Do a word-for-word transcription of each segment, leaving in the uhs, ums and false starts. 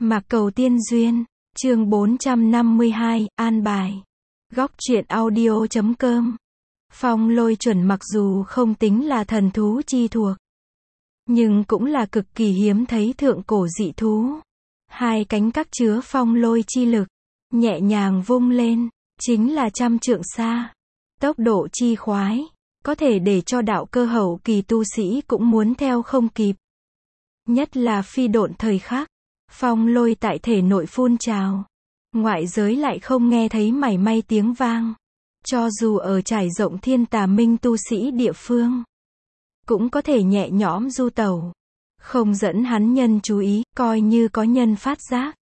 Mạc Cầu Tiên Duyên, chương bốn trăm năm mươi hai, an bài. Góc truyện audio chấm com. Phong lôi chuẩn mặc dù không tính là thần thú chi thuộc, nhưng cũng là cực kỳ hiếm thấy thượng cổ dị thú. Hai cánh các chứa phong lôi chi lực, nhẹ nhàng vung lên, chính là trăm trượng xa. Tốc độ chi khoái, có thể để cho đạo cơ hậu kỳ tu sĩ cũng muốn theo không kịp. Nhất là phi độn thời khắc, phong lôi tại thể nội phun trào, ngoại giới lại không nghe thấy mảy may tiếng vang. Cho dù ở trải rộng thiên tà minh tu sĩ địa phương, cũng có thể nhẹ nhõm du tẩu, không dẫn hắn nhân chú ý, coi như có nhân phát giác,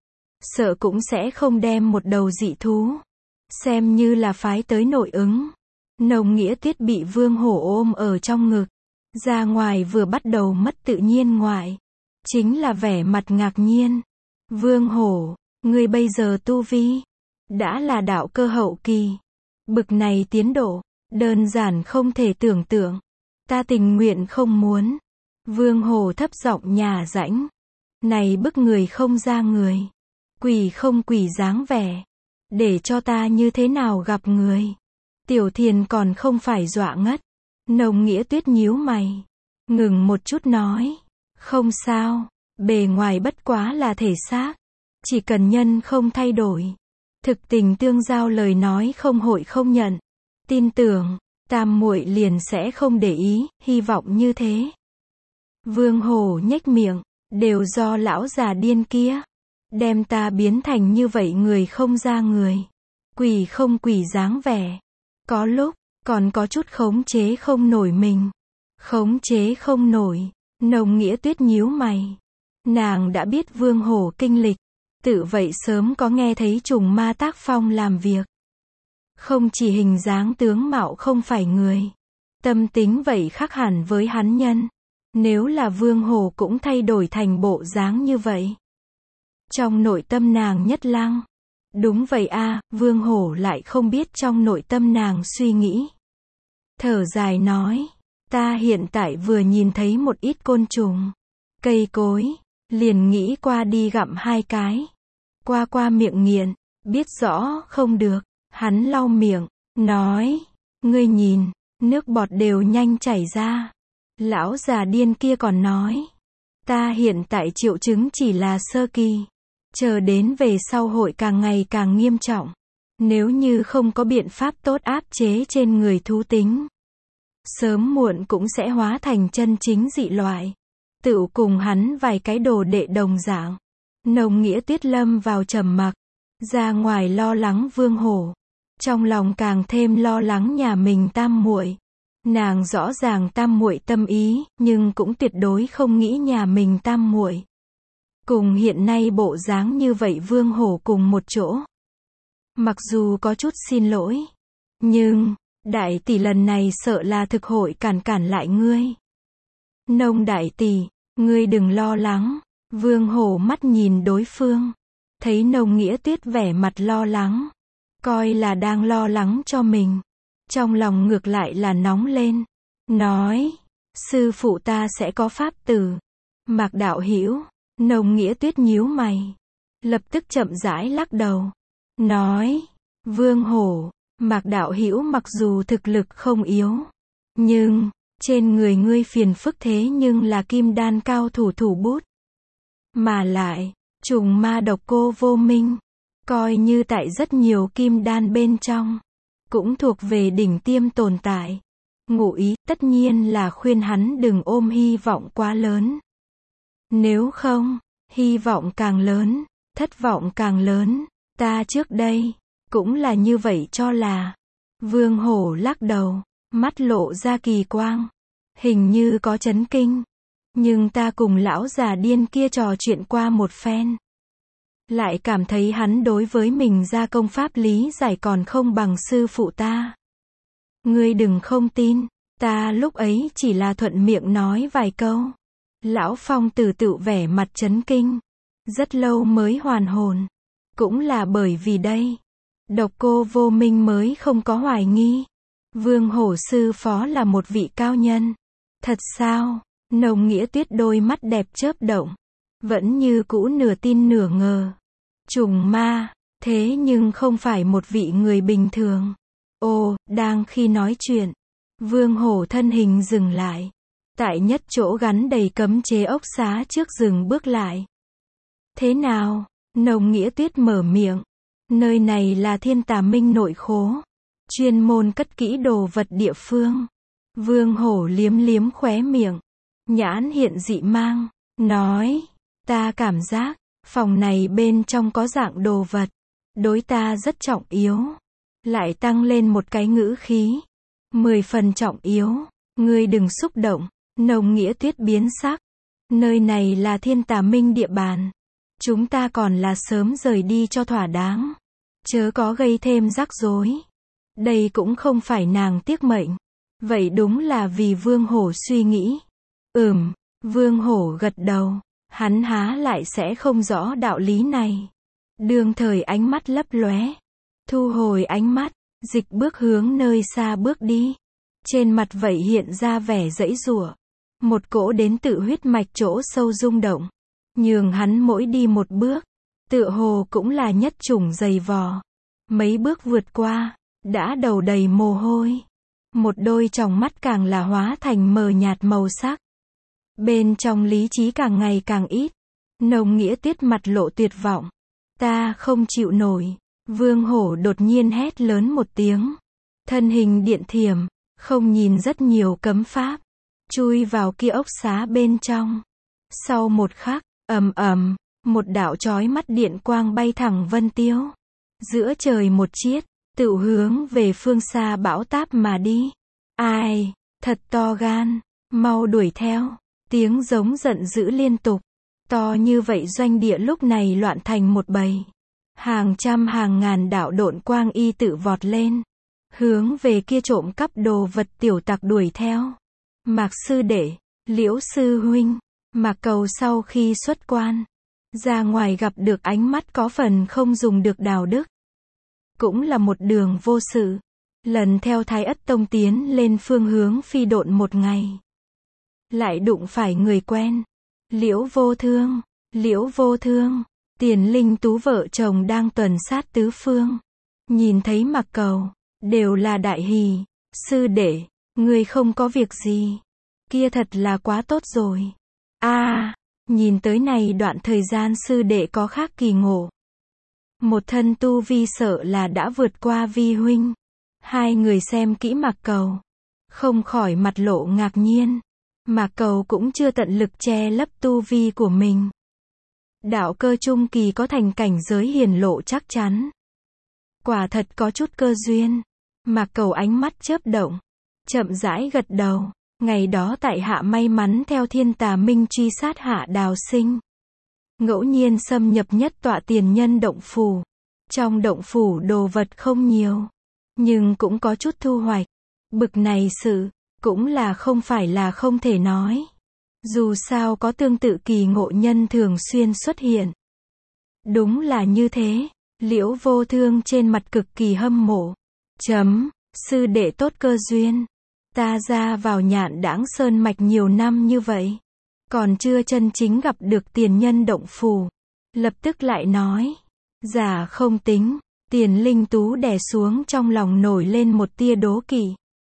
sợ cũng sẽ không đem một đầu dị thú xem như là phái tới nội ứng. Nồng Nghĩa Tuyết bị Vương Hổ ôm ở trong ngực, ra ngoài vừa bắt đầu mất tự nhiên ngoại, chính là vẻ mặt ngạc nhiên. Vương Hổ, ngươi bây giờ tu vi đã là đạo cơ hậu kỳ, bực này tiến độ, đơn giản không thể tưởng tượng. Ta tình nguyện không muốn. Vương Hổ thấp giọng nhả rãnh. Này bức người không ra người, quỷ không quỷ dáng vẻ, để cho ta như thế nào gặp người. Tiểu Thiền còn không phải dọa ngất. Nồng Nghĩa Tuyết nhíu mày, ngừng một chút nói, không sao, bề ngoài bất quá là thể xác, chỉ cần nhân không thay đổi, thực tình tương giao lời nói không hội không nhận. Tin tưởng, tam muội liền sẽ không để ý, hy vọng như thế. Vương Hổ nhếch miệng, đều do lão già điên kia, đem ta biến thành như vậy người không ra người, quỷ không quỷ dáng vẻ. Có lúc, còn có chút khống chế không nổi mình. Khống chế không nổi. Nồng Nghĩa Tuyết nhíu mày. Nàng đã biết Vương Hổ kinh lịch, tự vậy sớm có nghe thấy trùng ma tác phong làm việc. Không chỉ hình dáng tướng mạo không phải người, tâm tính vậy khác hẳn với hắn nhân. Nếu là Vương Hổ cũng thay đổi thành bộ dáng như vậy, trong nội tâm nàng nhất lăng. Đúng vậy a, Vương Hổ lại không biết trong nội tâm nàng suy nghĩ. Thở dài nói, ta hiện tại vừa nhìn thấy một ít côn trùng, cây cối, liền nghĩ qua đi gặm hai cái. Qua qua miệng nghiện, biết rõ không được, hắn lau miệng, nói, ngươi nhìn, nước bọt đều nhanh chảy ra. Lão già điên kia còn nói, ta hiện tại triệu chứng chỉ là sơ kỳ, chờ đến về sau hội càng ngày càng nghiêm trọng. Nếu như không có biện pháp tốt áp chế trên người thú tính, sớm muộn cũng sẽ hóa thành chân chính dị loại. Tựu cùng hắn vài cái đồ đệ đồng dạng. Nồng Nghĩa Tuyết lâm vào trầm mặc, ra ngoài lo lắng Vương Hổ, trong lòng càng thêm lo lắng nhà mình tam muội. Nàng rõ ràng tam muội tâm ý, nhưng cũng tuyệt đối không nghĩ nhà mình tam muội cùng hiện nay bộ dáng như vậy Vương Hổ cùng một chỗ. Mặc dù có chút xin lỗi, nhưng đại tỷ lần này sợ là thực hội cản cản lại ngươi. Nông đại tỷ, ngươi đừng lo lắng. Vương Hổ mắt nhìn đối phương, thấy Nồng Nghĩa Tuyết vẻ mặt lo lắng, coi là đang lo lắng cho mình, trong lòng ngược lại là nóng lên, nói, sư phụ ta sẽ có pháp tử. Mạc đạo hữu. Nồng Nghĩa Tuyết nhíu mày, lập tức chậm rãi lắc đầu, nói, Vương Hổ, Mạc đạo hữu mặc dù thực lực không yếu, nhưng trên người ngươi phiền phức thế nhưng là kim đan cao thủ thủ bút, mà lại trùng ma độc cô vô minh, coi như tại rất nhiều kim đan bên trong, cũng thuộc về đỉnh tiêm tồn tại. Ngụ ý tất nhiên là khuyên hắn đừng ôm hy vọng quá lớn. Nếu không, hy vọng càng lớn, thất vọng càng lớn. Ta trước đây cũng là như vậy cho là. Vương Hổ lắc đầu, mắt lộ ra kỳ quang, hình như có chấn kinh. Nhưng ta cùng lão già điên kia trò chuyện qua một phen, lại cảm thấy hắn đối với mình ra công pháp lý giải còn không bằng sư phụ ta. Ngươi đừng không tin, ta lúc ấy chỉ là thuận miệng nói vài câu. Lão Phong Tử tự vẻ mặt chấn kinh, rất lâu mới hoàn hồn. Cũng là bởi vì đây, độc cô vô minh mới không có hoài nghi. Vương Hổ sư phó là một vị cao nhân. Thật sao? Nồng Nghĩa Tuyết đôi mắt đẹp chớp động, vẫn như cũ nửa tin nửa ngờ. Trùng ma, thế nhưng không phải một vị người bình thường. Ồ, đang khi nói chuyện, Vương Hổ thân hình dừng lại. Tại nhất chỗ gắn đầy cấm chế ốc xá trước dừng bước lại. Thế nào? Nồng Nghĩa Tuyết mở miệng. Nơi này là Thiên Tà Minh nội khố. Chuyên môn cất kỹ đồ vật địa phương. Vương Hổ liếm liếm khóe miệng. Nhãn hiện dị mang. Nói. Ta cảm giác, phòng này bên trong có dạng đồ vật. Đối ta rất trọng yếu. Lại tăng lên một cái ngữ khí. Mười phần trọng yếu. Ngươi đừng xúc động. Nồng Nghĩa Tuyết biến sắc. Nơi này là Thiên Tà Minh địa bàn. Chúng ta còn là sớm rời đi cho thỏa đáng. Chớ có gây thêm rắc rối. Đây cũng không phải nàng tiếc mệnh. Vậy đúng là vì Vương Hổ suy nghĩ. Ừm, Vương Hổ gật đầu. Hắn há lại sẽ không rõ đạo lý này. Đương thời ánh mắt lấp lóe. Thu hồi ánh mắt, dịch bước hướng nơi xa bước đi. Trên mặt vậy hiện ra vẻ giãy giụa. Một cỗ đến tự huyết mạch chỗ sâu rung động. Nhường hắn mỗi đi một bước, tựa hồ cũng là nhất chủng dày vò. Mấy bước vượt qua, đã đầu đầy mồ hôi. Một đôi tròng mắt càng là hóa thành mờ nhạt màu sắc. Bên trong lý trí càng ngày càng ít. Nồng Nghĩa Tuyết mặt lộ tuyệt vọng. Ta không chịu nổi. Vương Hổ đột nhiên hét lớn một tiếng. Thân hình điện thiểm, không nhìn rất nhiều cấm pháp. Chui vào kia ốc xá bên trong. Sau một khắc, ầm ầm, một đạo chói mắt điện quang bay thẳng vân tiêu. Giữa trời một chiết, tự hướng về phương xa bão táp mà đi. Ai, thật to gan, mau đuổi theo. Tiếng giống giận dữ liên tục. To như vậy doanh địa lúc này loạn thành một bầy. Hàng trăm hàng ngàn đạo độn quang y tự vọt lên. Hướng về kia trộm cắp đồ vật tiểu tặc đuổi theo. Mạc sư đệ, Liễu sư huynh, Mạc Cầu sau khi xuất quan, ra ngoài gặp được ánh mắt có phần không dùng được đạo đức. Cũng là một đường vô sự. Lần theo Thái Ất Tông tiến lên phương hướng phi độn một ngày. Lại đụng phải người quen. Liễu Vô Thương, Liễu Vô Thương, Tiền Linh Tú vợ chồng đang tuần sát tứ phương. Nhìn thấy Mạc Cầu, đều là đại hỉ. Sư đệ, ngươi không có việc gì. Kia thật là quá tốt rồi. A, à, nhìn tới này đoạn thời gian sư đệ có khác kỳ ngộ. Một thân tu vi sợ là đã vượt qua vi huynh. Hai người xem kỹ Mạc Cầu, không khỏi mặt lộ ngạc nhiên. Mạc Cầu cũng chưa tận lực che lấp tu vi của mình. Đạo cơ trung kỳ có thành cảnh giới hiển lộ chắc chắn. Quả thật có chút cơ duyên. Mạc Cầu ánh mắt chớp động, chậm rãi gật đầu. Ngày đó tại hạ may mắn theo Thiên Tà Minh truy sát Hạ Đào Sinh. Ngẫu nhiên xâm nhập nhất tọa tiền nhân động phủ. Trong động phủ đồ vật không nhiều, nhưng cũng có chút thu hoạch. Bực này sự, cũng là không phải là không thể nói. Dù sao có tương tự kỳ ngộ nhân thường xuyên xuất hiện. Đúng là như thế. Liễu Vô Thương trên mặt cực kỳ hâm mộ. Chấm, sư đệ tốt cơ duyên. Ta ra vào Nhạn Đãng Sơn mạch nhiều năm như vậy, còn chưa chân chính gặp được tiền nhân động phủ. Lập tức lại nói, giả không tính. Tiền Linh Tú đè xuống trong lòng nổi lên một tia đố kỵ.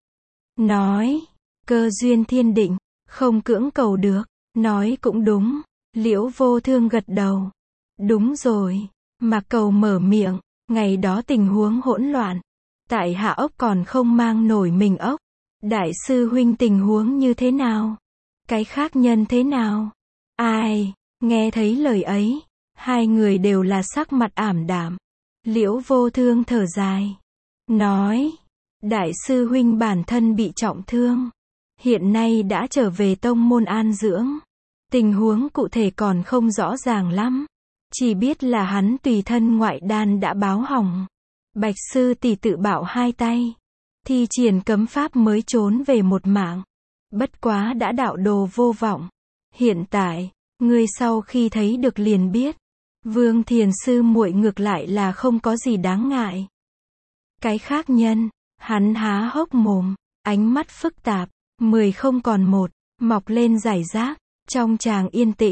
Nói, cơ duyên thiên định, không cưỡng cầu được. Nói cũng đúng. Liễu Vô Thương gật đầu. Đúng rồi. Mạc Cầu mở miệng, ngày đó tình huống hỗn loạn. Tại hạ ốc còn không mang nổi mình ốc. Đại sư huynh tình huống như thế nào? Cái khác nhân thế nào? Ai, nghe thấy lời ấy, hai người đều là sắc mặt ảm đạm. Liễu Vô Thương thở dài, nói, đại sư huynh bản thân bị trọng thương, hiện nay đã trở về tông môn an dưỡng. Tình huống cụ thể còn không rõ ràng lắm, chỉ biết là hắn tùy thân ngoại đan đã báo hỏng. Bạch sư tỷ tự bạo hai tay, thi triển cấm pháp mới trốn về một mạng. Bất quá đã đạo đồ vô vọng. Hiện tại, ngươi sau khi thấy được liền biết, Vương Thiền sư muội ngược lại là không có gì đáng ngại. Cái khác nhân, hắn há hốc mồm, ánh mắt phức tạp, mười không còn một, mọc lên rải rác. Trong tràng yên tĩnh,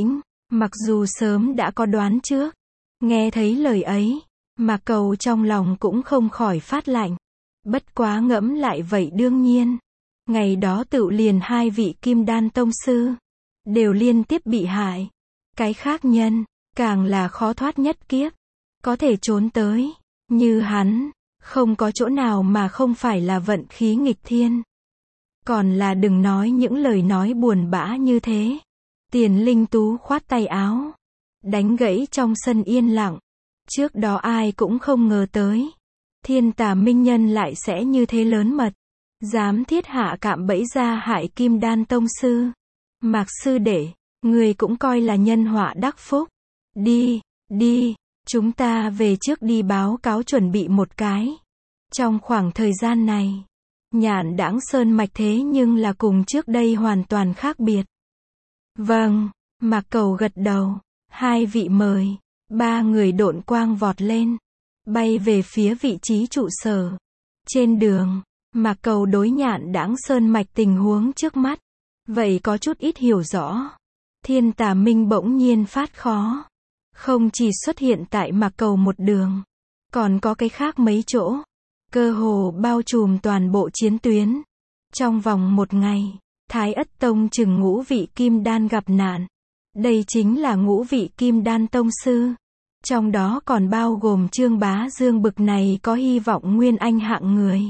Mặc dù sớm đã có đoán trước, nghe thấy lời ấy, Mạc Cầu trong lòng cũng không khỏi phát lạnh. Bất quá ngẫm lại vậy đương nhiên. Ngày đó tựu liền hai vị kim đan tông sư, đều liên tiếp bị hại. Cái khác nhân, càng là khó thoát nhất kiếp. Có thể trốn tới, như hắn, không có chỗ nào mà không phải là vận khí nghịch thiên. Còn là đừng nói những lời nói buồn bã như thế. Tiền Linh Tú khoát tay áo, đánh gãy trong sân yên lặng. Trước đó ai cũng không ngờ tới, Thiên Tà Minh Nhân lại sẽ như thế lớn mật, dám thiết hạ cạm bẫy ra hại Kim Đan tông sư. Mạc sư đệ, người cũng coi là nhân họa đắc phúc. Đi, đi, chúng ta về trước đi báo cáo chuẩn bị một cái. Trong khoảng thời gian này, Nhạn Đãng Sơn mạch thế nhưng là cùng trước đây hoàn toàn khác biệt. Vâng, Mạc Cầu gật đầu, hai vị mời. Ba người độn quang vọt lên, bay về phía vị trí trụ sở. Trên đường, Mạc Cầu đối Nhạn Đãng Sơn mạch tình huống trước mắt, vậy có chút ít hiểu rõ. Thiên Tà Minh bỗng nhiên phát khó, không chỉ xuất hiện tại Mạc Cầu một đường, còn có cái khác mấy chỗ, cơ hồ bao trùm toàn bộ chiến tuyến. Trong vòng một ngày, Thái Ất Tông chừng ngũ vị kim đan gặp nạn. Đây chính là ngũ vị kim đan tông sư. Trong đó còn bao gồm Trương Bá Dương bực này có hy vọng nguyên anh hạng người.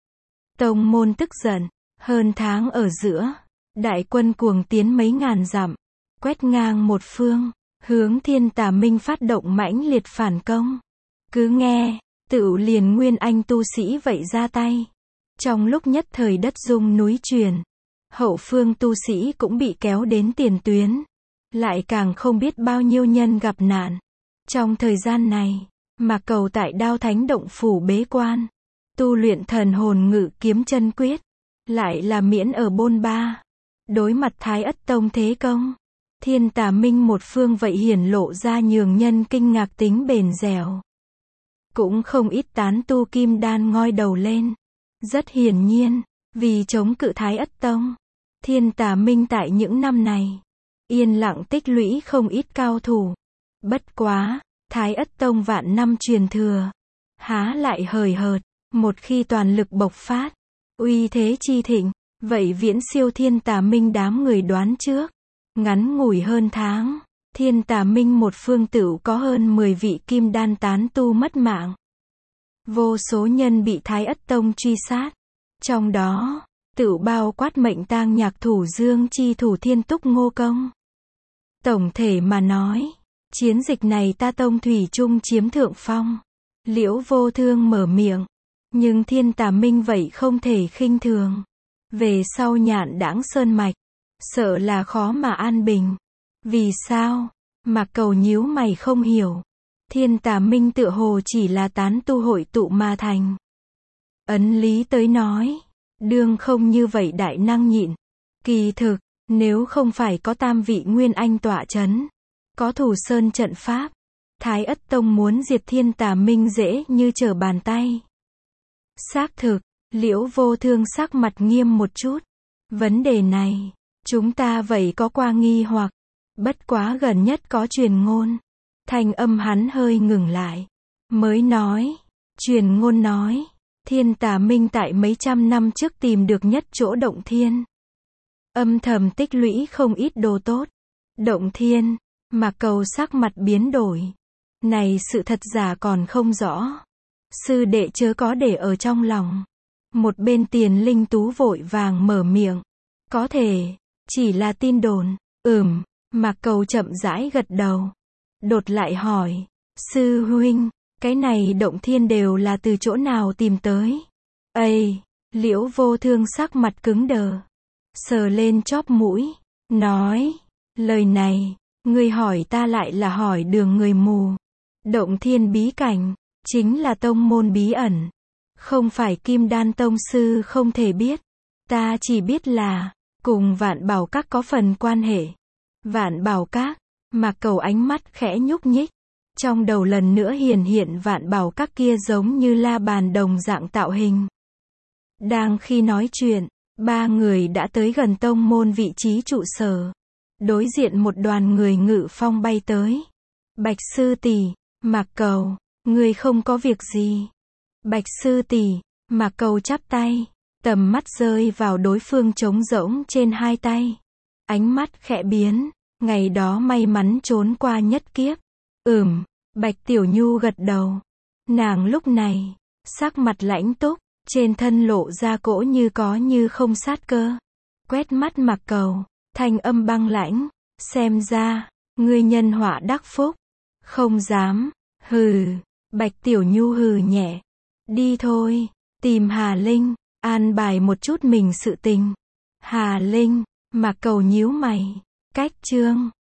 Tông môn tức giận, hơn tháng ở giữa, đại quân cuồng tiến mấy ngàn dặm, quét ngang một phương, hướng Thiên Tà Minh phát động mãnh liệt phản công. Cứ nghe, tựu liền nguyên anh tu sĩ vậy ra tay. Trong lúc nhất thời đất rung núi chuyển, hậu phương tu sĩ cũng bị kéo đến tiền tuyến. Lại càng không biết bao nhiêu nhân gặp nạn. Trong thời gian này, Mạc Cầu tại Đao Thánh Động Phủ bế quan, tu luyện thần hồn ngự kiếm chân quyết, lại là miễn ở bôn ba. Đối mặt Thái Ất Tông thế công, Thiên Tà Minh một phương vậy hiển lộ ra nhường nhân kinh ngạc tính bền dẻo. Cũng không ít tán tu kim đan ngoi đầu lên. Rất hiển nhiên, vì chống cự Thái Ất Tông, Thiên Tà Minh tại những năm này, yên lặng tích lũy không ít cao thủ. Bất quá, Thái Ất Tông vạn năm truyền thừa, há lại hời hợt, một khi toàn lực bộc phát, uy thế chi thịnh, vậy viễn siêu Thiên Tà Minh đám người đoán trước. Ngắn ngủi hơn tháng, Thiên Tà Minh một phương tựu có hơn mười vị kim đan tán tu mất mạng. Vô số nhân bị Thái Ất Tông truy sát. Trong đó, tựu bao quát mệnh tang nhạc thủ Dương chi thủ Thiên Túc Ngô Công. Tổng thể mà nói, chiến dịch này ta Tông thủy chung chiếm thượng phong. Liễu Vô Thương mở miệng, nhưng Thiên Tà Minh vậy không thể khinh thường. Về sau Nhạn Đãng Sơn mạch, sợ là khó mà an bình. Vì sao? Mạc Cầu nhíu mày không hiểu. Thiên Tà Minh tựa hồ chỉ là tán tu hội tụ mà thành. Ấn lý tới nói, đương không như vậy đại năng nhịn. Kỳ thực, nếu không phải có tam vị nguyên anh tọa chấn, có thủ sơn trận pháp, Thái Ất Tông muốn diệt Thiên Tà Minh dễ như trở bàn tay. Xác thực, Liễu Vô Thương sắc mặt nghiêm một chút. Vấn đề này, chúng ta vậy có qua nghi hoặc, bất quá gần nhất có truyền ngôn. Thanh âm hắn hơi ngừng lại, mới nói, truyền ngôn nói, Thiên Tà Minh tại mấy trăm năm trước tìm được nhất chỗ động thiên. Âm thầm tích lũy không ít đồ tốt. Động thiên, Mạc Cầu sắc mặt biến đổi. Này sự thật giả còn không rõ. Sư đệ chớ có để ở trong lòng. Một bên Tiền Linh Tú vội vàng mở miệng. Có thể, chỉ là tin đồn. Ừm, Mạc Cầu chậm rãi gật đầu. Đột lại hỏi, sư huynh, cái này động thiên đều là từ chỗ nào tìm tới? Ây, Liễu Vô Thương sắc mặt cứng đờ, sờ lên chóp mũi, nói, lời này, ngươi hỏi ta lại là hỏi đường người mù. Động thiên bí cảnh, chính là tông môn bí ẩn, không phải Kim Đan tông sư không thể biết. Ta chỉ biết là, cùng Vạn Bảo Các có phần quan hệ. Vạn Bảo Các, Mạc Cầu ánh mắt khẽ nhúc nhích. Trong đầu lần nữa hiển hiện Vạn Bảo Các kia giống như la bàn đồng dạng tạo hình. Đang khi nói chuyện, ba người đã tới gần tông môn vị trí trụ sở. Đối diện một đoàn người ngự phong bay tới. Bạch sư tỷ, Mạc Cầu, ngươi không có việc gì. Bạch sư tỷ, Mạc Cầu chắp tay, tầm mắt rơi vào đối phương trống rỗng trên hai tay. Ánh mắt khẽ biến, ngày đó may mắn trốn qua nhất kiếp. Ừm, Bạch Tiểu Nhu gật đầu. Nàng lúc này, sắc mặt lãnh túc, trên thân lộ ra cỗ như có như không sát cơ. Quét mắt Mạc Cầu, thanh âm băng lãnh, xem ra, ngươi nhân họa đắc phúc. Không dám, hừ, Bạch Tiểu Nhu hừ nhẹ. Đi thôi, tìm Hà Linh, an bài một chút mình sự tình. Hà Linh, Mạc Cầu nhíu mày, cách chương.